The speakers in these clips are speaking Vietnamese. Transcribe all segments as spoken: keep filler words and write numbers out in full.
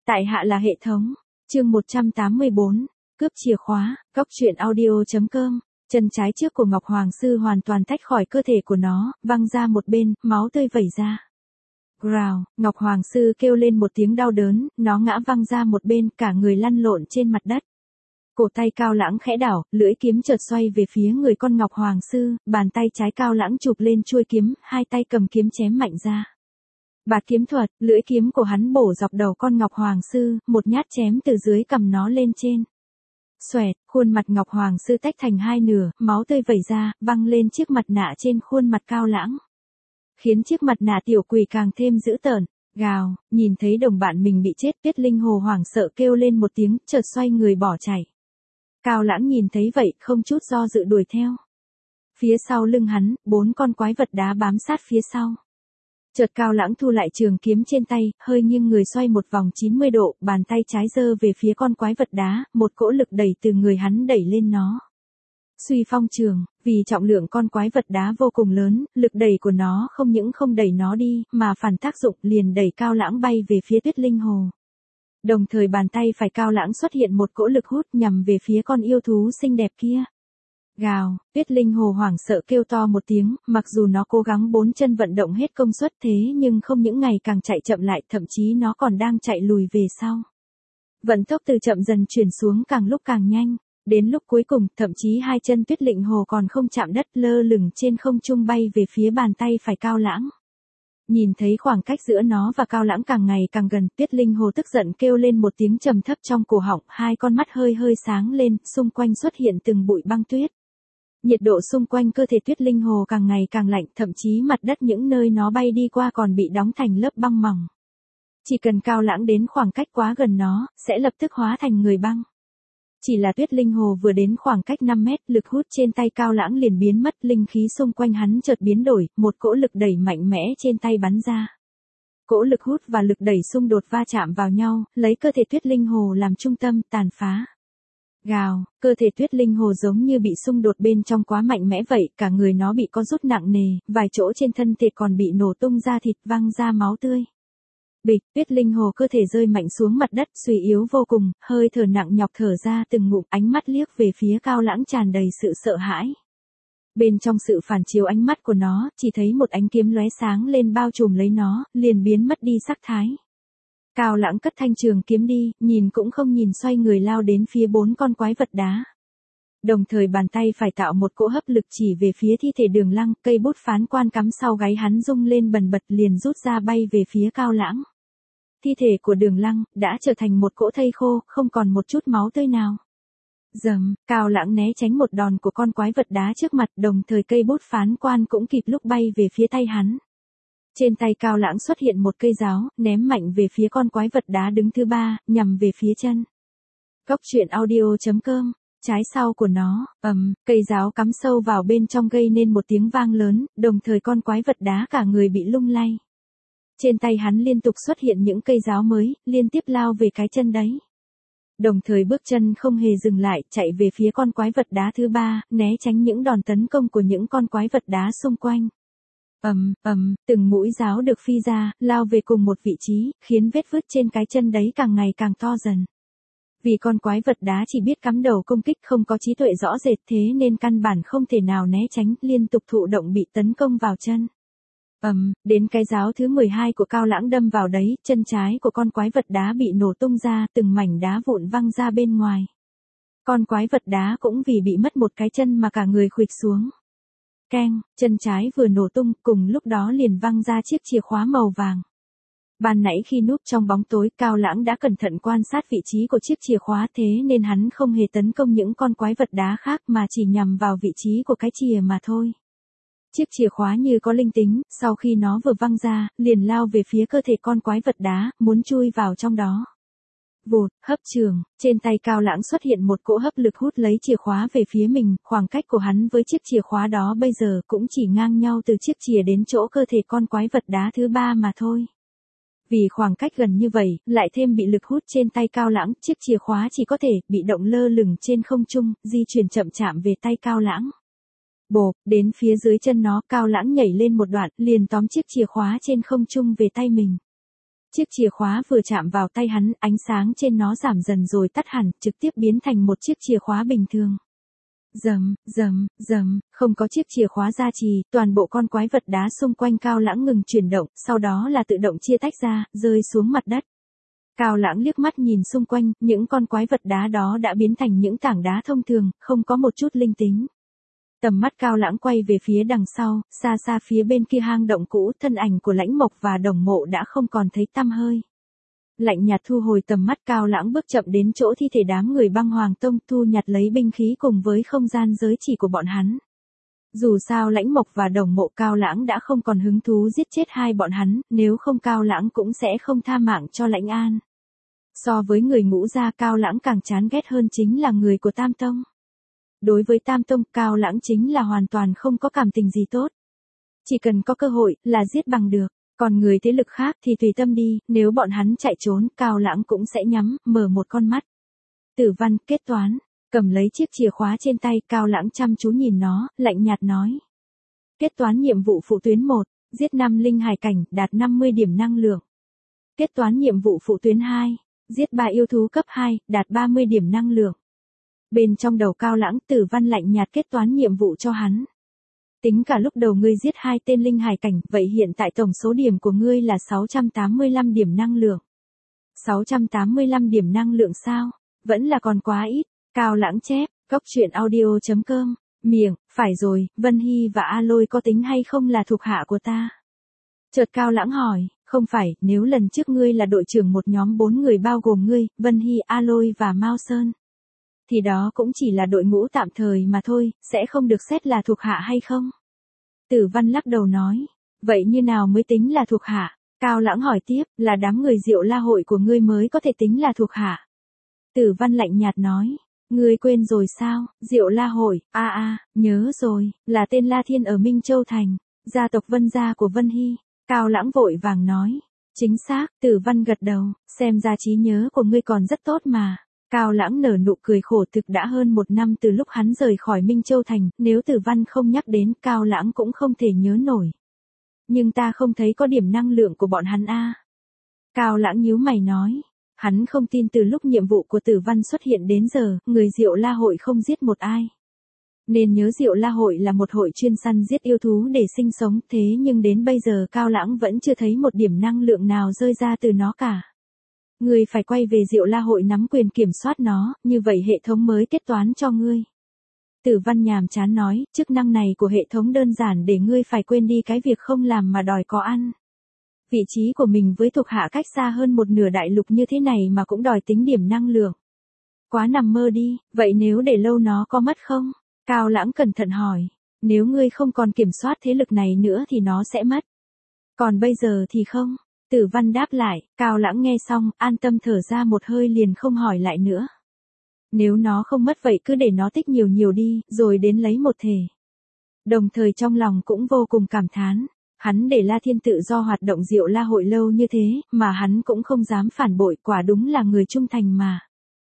Tại hạ là hệ thống. Chương một trăm tám mươi bốn, cướp chìa khóa. Cóc truyện audio chấm com. Chân trái trước của Ngọc Hoàng sư hoàn toàn tách khỏi cơ thể của nó, văng ra một bên, máu tươi vẩy ra. Gào, Ngọc Hoàng sư kêu lên một tiếng đau đớn, nó ngã văng ra một bên, cả người lăn lộn trên mặt đất. Cổ tay Cao Lãng khẽ đảo, lưỡi kiếm chợt xoay về phía người con Ngọc Hoàng sư, bàn tay trái Cao Lãng chụp lên chuôi kiếm, hai tay cầm kiếm chém mạnh ra. Bạt kiếm thuật, lưỡi kiếm của hắn bổ dọc đầu con Ngọc Hoàng sư, một nhát chém từ dưới cầm nó lên trên. Xoẹt, khuôn mặt Ngọc Hoàng sư tách thành hai nửa, máu tươi vẩy ra, văng lên chiếc mặt nạ trên khuôn mặt Cao Lãng. Khiến chiếc mặt nạ tiểu quỷ càng thêm dữ tợn. Gào, nhìn thấy đồng bạn mình bị chết, Tuyết Linh Hồ hoảng sợ kêu lên một tiếng, chợt xoay người bỏ chạy. Cao Lãng nhìn thấy vậy, không chút do dự đuổi theo. Phía sau lưng hắn, bốn con quái vật đá bám sát phía sau. Chợt Cao Lãng thu lại trường kiếm trên tay, hơi nghiêng người xoay một vòng chín mươi độ, bàn tay trái giơ về phía con quái vật đá, một cỗ lực đẩy từ người hắn đẩy lên nó. Suy phong trường, vì trọng lượng con quái vật đá vô cùng lớn, lực đẩy của nó không những không đẩy nó đi, mà phản tác dụng liền đẩy Cao Lãng bay về phía Tuyết Linh Hồ. Đồng thời bàn tay phải Cao Lãng xuất hiện một cỗ lực hút nhằm về phía con yêu thú xinh đẹp kia. Gào, Tuyết Linh Hồ hoảng sợ kêu to một tiếng, mặc dù nó cố gắng bốn chân vận động hết công suất thế nhưng không những ngày càng chạy chậm lại, thậm chí nó còn đang chạy lùi về sau. Vận tốc từ chậm dần chuyển xuống càng lúc càng nhanh, đến lúc cuối cùng, thậm chí hai chân Tuyết Linh Hồ còn không chạm đất, lơ lửng trên không trung bay về phía bàn tay phải Cao Lãng. Nhìn thấy khoảng cách giữa nó và Cao Lãng càng ngày càng gần, Tuyết Linh Hồ tức giận kêu lên một tiếng trầm thấp trong cổ họng, hai con mắt hơi hơi sáng lên, xung quanh xuất hiện từng bụi băng tuyết. Nhiệt độ xung quanh cơ thể Tuyết Linh Hồ càng ngày càng lạnh, thậm chí mặt đất những nơi nó bay đi qua còn bị đóng thành lớp băng mỏng. Chỉ cần Cao Lãng đến khoảng cách quá gần nó, sẽ lập tức hóa thành người băng. Chỉ là Tuyết Linh Hồ vừa đến khoảng cách năm mét, lực hút trên tay Cao Lãng liền biến mất, linh khí xung quanh hắn chợt biến đổi, một cỗ lực đẩy mạnh mẽ trên tay bắn ra. Cỗ lực hút và lực đẩy xung đột va chạm vào nhau, lấy cơ thể Tuyết Linh Hồ làm trung tâm, tàn phá. Gào, cơ thể Tuyết Linh Hồ giống như bị xung đột bên trong quá mạnh mẽ vậy, cả người nó bị co rút nặng nề, vài chỗ trên thân thịt còn bị nổ tung ra thịt, văng ra máu tươi. Bịch, Tuyết Linh Hồ cơ thể rơi mạnh xuống mặt đất, suy yếu vô cùng, hơi thở nặng nhọc thở ra từng ngụm, ánh mắt liếc về phía Cao Lãng tràn đầy sự sợ hãi. Bên trong sự phản chiếu ánh mắt của nó, chỉ thấy một ánh kiếm lóe sáng lên bao trùm lấy nó, liền biến mất đi sắc thái. Cao Lãng cất thanh trường kiếm đi, nhìn cũng không nhìn xoay người lao đến phía bốn con quái vật đá. Đồng thời bàn tay phải tạo một cỗ hấp lực chỉ về phía thi thể Đường Lăng, cây bút phán quan cắm sau gáy hắn rung lên bần bật liền rút ra bay về phía Cao Lãng. Thi thể của Đường Lăng đã trở thành một cỗ thây khô, không còn một chút máu tươi nào. Dầm, Cao Lãng né tránh một đòn của con quái vật đá trước mặt, đồng thời cây bút phán quan cũng kịp lúc bay về phía tay hắn. Trên tay Cao Lãng xuất hiện một cây giáo, ném mạnh về phía con quái vật đá đứng thứ ba, nhằm về phía chân. Cóc truyện audio chấm com. Trái sau của nó, ầm, cây giáo cắm sâu vào bên trong gây nên một tiếng vang lớn, đồng thời con quái vật đá cả người bị lung lay. Trên tay hắn liên tục xuất hiện những cây giáo mới, liên tiếp lao về cái chân đấy. Đồng thời bước chân không hề dừng lại, chạy về phía con quái vật đá thứ ba, né tránh những đòn tấn công của những con quái vật đá xung quanh. Ầm, ầm, từng mũi giáo được phi ra, lao về cùng một vị trí, khiến vết vứt trên cái chân đấy càng ngày càng to dần. Vì con quái vật đá chỉ biết cắm đầu công kích, không có trí tuệ rõ rệt, thế nên căn bản không thể nào né tránh, liên tục thụ động bị tấn công vào chân. Ầm, đến cái giáo thứ mười hai của Cao Lãng đâm vào đấy, chân trái của con quái vật đá bị nổ tung ra, từng mảnh đá vụn văng ra bên ngoài. Con quái vật đá cũng vì bị mất một cái chân mà cả người khuỵch xuống. Keng, chân trái vừa nổ tung, cùng lúc đó liền văng ra chiếc chìa khóa màu vàng. Ban nãy khi núp trong bóng tối, Cao Lãng đã cẩn thận quan sát vị trí của chiếc chìa khóa, thế nên hắn không hề tấn công những con quái vật đá khác mà chỉ nhằm vào vị trí của cái chìa mà thôi. Chiếc chìa khóa như có linh tính, sau khi nó vừa văng ra, liền lao về phía cơ thể con quái vật đá, muốn chui vào trong đó. Vụt, hấp trường, trên tay Cao Lãng xuất hiện một cỗ hấp lực hút lấy chìa khóa về phía mình, khoảng cách của hắn với chiếc chìa khóa đó bây giờ cũng chỉ ngang nhau từ chiếc chìa đến chỗ cơ thể con quái vật đá thứ ba mà thôi. Vì khoảng cách gần như vậy, lại thêm bị lực hút trên tay Cao Lãng, chiếc chìa khóa chỉ có thể bị động lơ lửng trên không trung, di chuyển chậm chạm về tay Cao Lãng. Bộp, đến phía dưới chân nó, Cao Lãng nhảy lên một đoạn, liền tóm chiếc chìa khóa trên không trung về tay mình. Chiếc chìa khóa vừa chạm vào tay hắn, ánh sáng trên nó giảm dần rồi tắt hẳn, trực tiếp biến thành một chiếc chìa khóa bình thường. Rầm, rầm, rầm, không có chiếc chìa khóa gia trì, toàn bộ con quái vật đá xung quanh Cao Lãng ngừng chuyển động, sau đó là tự động chia tách ra, rơi xuống mặt đất. Cao Lãng liếc mắt nhìn xung quanh, những con quái vật đá đó đã biến thành những tảng đá thông thường, không có một chút linh tính. Tầm mắt Cao Lãng quay về phía đằng sau, xa xa phía bên kia hang động cũ, thân ảnh của Lãnh Mộc và Đồng Mộ đã không còn thấy tăm hơi. Lạnh nhạt thu hồi tầm mắt, Cao Lãng bước chậm đến chỗ thi thể đám người Băng Hoàng Tông, thu nhặt lấy binh khí cùng với không gian giới chỉ của bọn hắn. Dù sao Lãnh Mộc và Đồng Mộ, Cao Lãng đã không còn hứng thú giết chết hai bọn hắn, nếu không Cao Lãng cũng sẽ không tha mạng cho Lãnh An. So với người Ngũ gia, Cao Lãng càng chán ghét hơn chính là người của Tam Tông. Đối với Tam Tông, Cao Lãng chính là hoàn toàn không có cảm tình gì tốt. Chỉ cần có cơ hội, là giết bằng được. Còn người thế lực khác thì tùy tâm đi, nếu bọn hắn chạy trốn, Cao Lãng cũng sẽ nhắm, mở một con mắt. Tử Văn, kết toán. Cầm lấy chiếc chìa khóa trên tay, Cao Lãng chăm chú nhìn nó, lạnh nhạt nói. Kết toán nhiệm vụ phụ tuyến một, giết năm linh hải cảnh, đạt năm mươi điểm năng lượng. Kết toán nhiệm vụ phụ tuyến hai, giết ba yêu thú cấp hai, đạt ba mươi điểm năng lượng. Bên trong đầu Cao Lãng, Tử Văn lạnh nhạt kết toán nhiệm vụ cho hắn. Tính cả lúc đầu ngươi giết hai tên linh hải cảnh, vậy hiện tại tổng số điểm của ngươi là sáu trăm tám mươi lăm điểm năng lượng. sáu trăm tám mươi lăm điểm năng lượng sao? Vẫn là còn quá ít. Cao Lãng chép, cốc truyện audio chấm com, miệng, phải rồi, Vân Hy và A Lôi có tính hay không là thuộc hạ của ta? Chợt Cao Lãng hỏi, không phải, nếu lần trước ngươi là đội trưởng một nhóm bốn người bao gồm ngươi, Vân Hy, A Lôi và Mao Sơn, thì đó cũng chỉ là đội ngũ tạm thời mà thôi, sẽ không được xét là thuộc hạ hay không? Tử Văn lắc đầu nói, vậy như nào mới tính là thuộc hạ? Cao Lãng hỏi tiếp, là đám người Diệu La hội của ngươi mới có thể tính là thuộc hạ. Tử Văn lạnh nhạt nói, ngươi quên rồi sao? Diệu La hội, a à, a, à, nhớ rồi, là tên La Thiên ở Minh Châu Thành, gia tộc Vân gia của Vân Hy. Cao Lãng vội vàng nói, chính xác. Tử Văn gật đầu, xem ra trí nhớ của ngươi còn rất tốt mà. Cao Lãng nở nụ cười khổ, thực đã hơn một năm từ lúc hắn rời khỏi Minh Châu Thành, nếu Tử Văn không nhắc đến, Cao Lãng cũng không thể nhớ nổi. Nhưng ta không thấy có điểm năng lượng của bọn hắn a. Cao Lãng nhíu mày nói, hắn không tin từ lúc nhiệm vụ của Tử Văn xuất hiện đến giờ, người Diệu La hội không giết một ai. Nên nhớ Diệu La hội là một hội chuyên săn giết yêu thú để sinh sống, thế nhưng đến bây giờ Cao Lãng vẫn chưa thấy một điểm năng lượng nào rơi ra từ nó cả. Ngươi phải quay về Diệu La hội nắm quyền kiểm soát nó, như vậy hệ thống mới kết toán cho ngươi. Tử Văn nhàm chán nói, chức năng này của hệ thống đơn giản để ngươi phải quên đi cái việc không làm mà đòi có ăn. Vị trí của mình với thuộc hạ cách xa hơn một nửa đại lục như thế này mà cũng đòi tính điểm năng lượng. Quá nằm mơ đi, vậy nếu để lâu nó có mất không? Cao Lãng cẩn thận hỏi, nếu ngươi không còn kiểm soát thế lực này nữa thì nó sẽ mất. Còn bây giờ thì không. Tử Văn đáp lại, Cao Lãng nghe xong, an tâm thở ra một hơi liền không hỏi lại nữa. Nếu nó không mất vậy cứ để nó tích nhiều nhiều đi, rồi đến lấy một thể. Đồng thời trong lòng cũng vô cùng cảm thán, hắn để La Thiên tự do hoạt động Diệu La hội lâu như thế, mà hắn cũng không dám phản bội, quả đúng là người trung thành mà.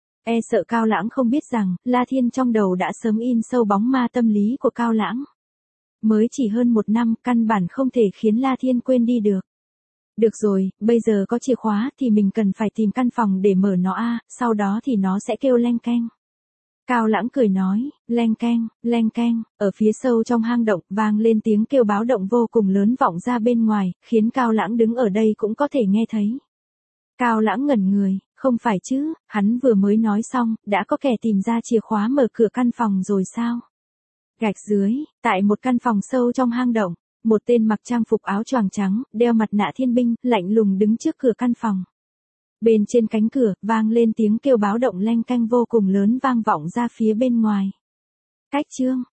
E sợ Cao Lãng không biết rằng, La Thiên trong đầu đã sớm in sâu bóng ma tâm lý của Cao Lãng. Mới chỉ hơn một năm, căn bản không thể khiến La Thiên quên đi được. Được rồi, bây giờ có chìa khóa thì mình cần phải tìm căn phòng để mở nó a, sau đó thì nó sẽ kêu leng keng. Cao Lãng cười nói, leng keng, leng keng, ở phía sâu trong hang động vang lên tiếng kêu báo động vô cùng lớn vọng ra bên ngoài, khiến Cao Lãng đứng ở đây cũng có thể nghe thấy. Cao Lãng ngẩn người, không phải chứ, hắn vừa mới nói xong, đã có kẻ tìm ra chìa khóa mở cửa căn phòng rồi sao? Gạch dưới, tại một căn phòng sâu trong hang động. Một tên mặc trang phục áo choàng trắng, đeo mặt nạ thiên binh, lạnh lùng đứng trước cửa căn phòng. Bên trên cánh cửa, vang lên tiếng kêu báo động leng keng vô cùng lớn vang vọng ra phía bên ngoài. Cách chương,